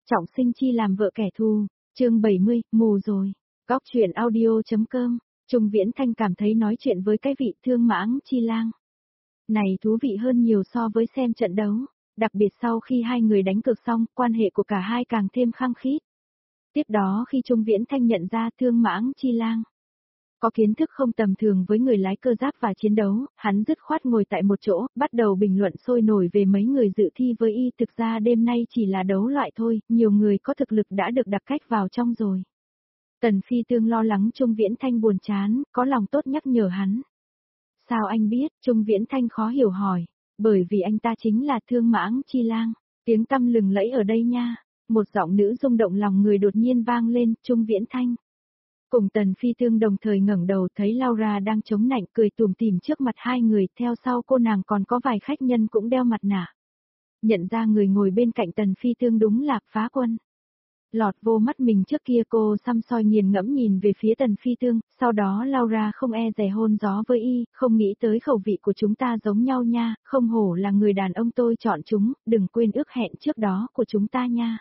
Trọng sinh chi làm vợ kẻ thù, chương 70, mù rồi. Góc truyện audio.com, Trung Viễn Thanh cảm thấy nói chuyện với cái vị Thương Mãng Chi Lang này thú vị hơn nhiều so với xem trận đấu, đặc biệt sau khi hai người đánh cược xong, quan hệ của cả hai càng thêm khăng khít. Tiếp đó khi Trung Viễn Thanh nhận ra Thương Mãng Chi Lang có kiến thức không tầm thường với người lái cơ giáp và chiến đấu, hắn dứt khoát ngồi tại một chỗ, bắt đầu bình luận sôi nổi về mấy người dự thi với y. Thực ra đêm nay chỉ là đấu loại thôi, nhiều người có thực lực đã được đặt cách vào trong rồi. Tần Phi Tương lo lắng Trung Viễn Thanh buồn chán, có lòng tốt nhắc nhở hắn. Sao anh biết? Trung Viễn Thanh khó hiểu hỏi. Bởi vì anh ta chính là Thương Mãng Chi Lang, tiếng tăm lừng lẫy ở đây nha. Một giọng nữ rung động lòng người đột nhiên vang lên. Trung Viễn Thanh cùng Tần Phi Tương đồng thời ngẩng đầu thấy Laura đang chống nạnh cười tủm tỉm trước mặt hai người, theo sau cô nàng còn có vài khách nhân cũng đeo mặt nạ. Nhận ra người ngồi bên cạnh Tần Phi Tương đúng là Phá Quân. Lọt vô mắt mình trước kia, cô săm soi nghiền ngẫm nhìn về phía Tần Phi Tương, sau đó Laura không e dè hôn gió với y, không nghĩ tới khẩu vị của chúng ta giống nhau nha, không hổ là người đàn ông tôi chọn chúng, đừng quên ước hẹn trước đó của chúng ta nha.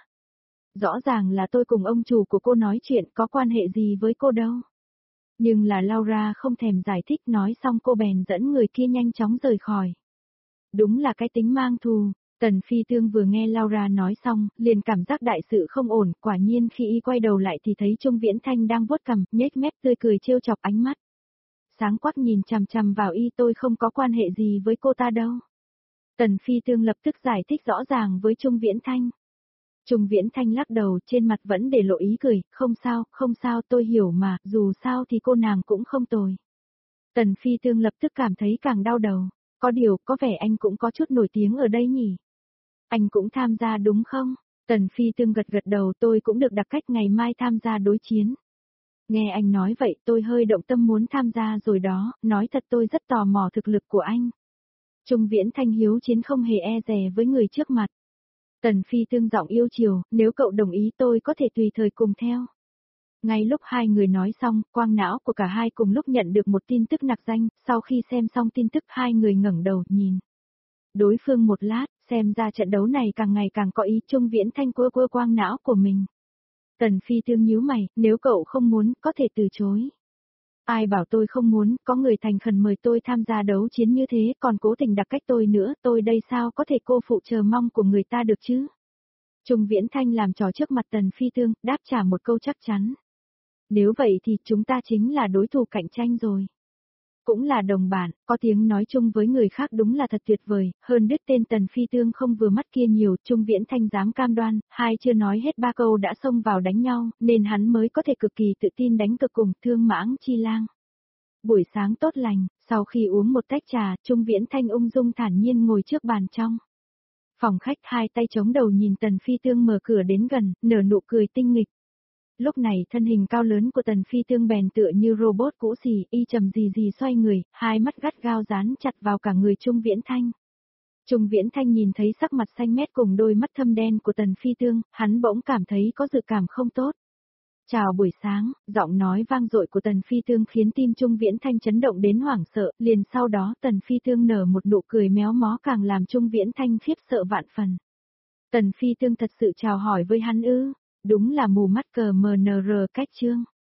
Rõ ràng là tôi cùng ông chủ của cô nói chuyện, có quan hệ gì với cô đâu. Nhưng là Laura không thèm giải thích, nói xong cô bèn dẫn người kia nhanh chóng rời khỏi. Đúng là cái tính mang thù. Tần Phi Tương vừa nghe Laura nói xong, liền cảm giác đại sự không ổn, quả nhiên khi y quay đầu lại thì thấy Trung Viễn Thanh đang vuốt cằm, nhếch mép tươi cười trêu chọc ánh mắt. Sáng quắc nhìn chằm chằm vào y, tôi không có quan hệ gì với cô ta đâu. Tần Phi Tương lập tức giải thích rõ ràng với Trung Viễn Thanh. Trung Viễn Thanh lắc đầu, trên mặt vẫn để lộ ý cười, không sao, tôi hiểu mà, dù sao thì cô nàng cũng không tồi. Tần Phi Tương lập tức cảm thấy càng đau đầu, có điều, có vẻ anh cũng có chút nổi tiếng ở đây nhỉ. Anh cũng tham gia đúng không? Tần Phi Tương gật đầu, tôi cũng được đặt cách ngày mai tham gia đối chiến. Nghe anh nói vậy tôi hơi động tâm muốn tham gia rồi đó, nói thật tôi rất tò mò thực lực của anh. Trung Viễn Thanh hiếu chiến không hề e dè với người trước mặt. Tần Phi Tương giọng yêu chiều, nếu cậu đồng ý tôi có thể tùy thời cùng theo. Ngay lúc hai người nói xong, quang não của cả hai cùng lúc nhận được một tin tức nặc danh, sau khi xem xong tin tức hai người ngẩng đầu nhìn đối phương một lát, xem ra trận đấu này càng ngày càng có ý. Trung Viễn Thanh quơ quang não của mình. Tần Phi Tương nhíu mày, nếu cậu không muốn, có thể từ chối. Ai bảo tôi không muốn, có người thành khẩn mời tôi tham gia đấu chiến như thế, còn cố tình đặt cách tôi nữa, tôi đây sao có thể cô phụ chờ mong của người ta được chứ? Trung Viễn Thanh làm trò trước mặt Tần Phi Tương, đáp trả một câu chắc chắn. Nếu vậy thì chúng ta chính là đối thủ cạnh tranh rồi. Cũng là đồng bạn, có tiếng nói chung với người khác đúng là thật tuyệt vời, hơn đứt tên Tần Phi Tương không vừa mắt kia nhiều. Trung Viễn Thanh dám cam đoan, hai chưa nói hết ba câu đã xông vào đánh nhau, nên hắn mới có thể cực kỳ tự tin đánh cược cùng Thương Mãng Chi Lang. Buổi sáng tốt lành, sau khi uống một tách trà, Trung Viễn Thanh ung dung thản nhiên ngồi trước bàn trong phòng khách, hai tay chống đầu nhìn Tần Phi Tương mở cửa đến gần, nở nụ cười tinh nghịch. Lúc này thân hình cao lớn của Tần Phi Tương bèn tựa như robot cũ xì, y trầm gì xoay người, hai mắt gắt gao dán chặt vào cả người Trung Viễn Thanh. Trung Viễn Thanh nhìn thấy sắc mặt xanh mét cùng đôi mắt thâm đen của Tần Phi Tương, hắn bỗng cảm thấy có dự cảm không tốt. Chào buổi sáng, giọng nói vang dội của Tần Phi Tương khiến tim Trung Viễn Thanh chấn động đến hoảng sợ, liền sau đó Tần Phi Tương nở một nụ cười méo mó càng làm Trung Viễn Thanh khiếp sợ vạn phần. Tần Phi Tương thật sự chào hỏi với hắn ư? Đúng là mù mắt cờ MNR cách chương.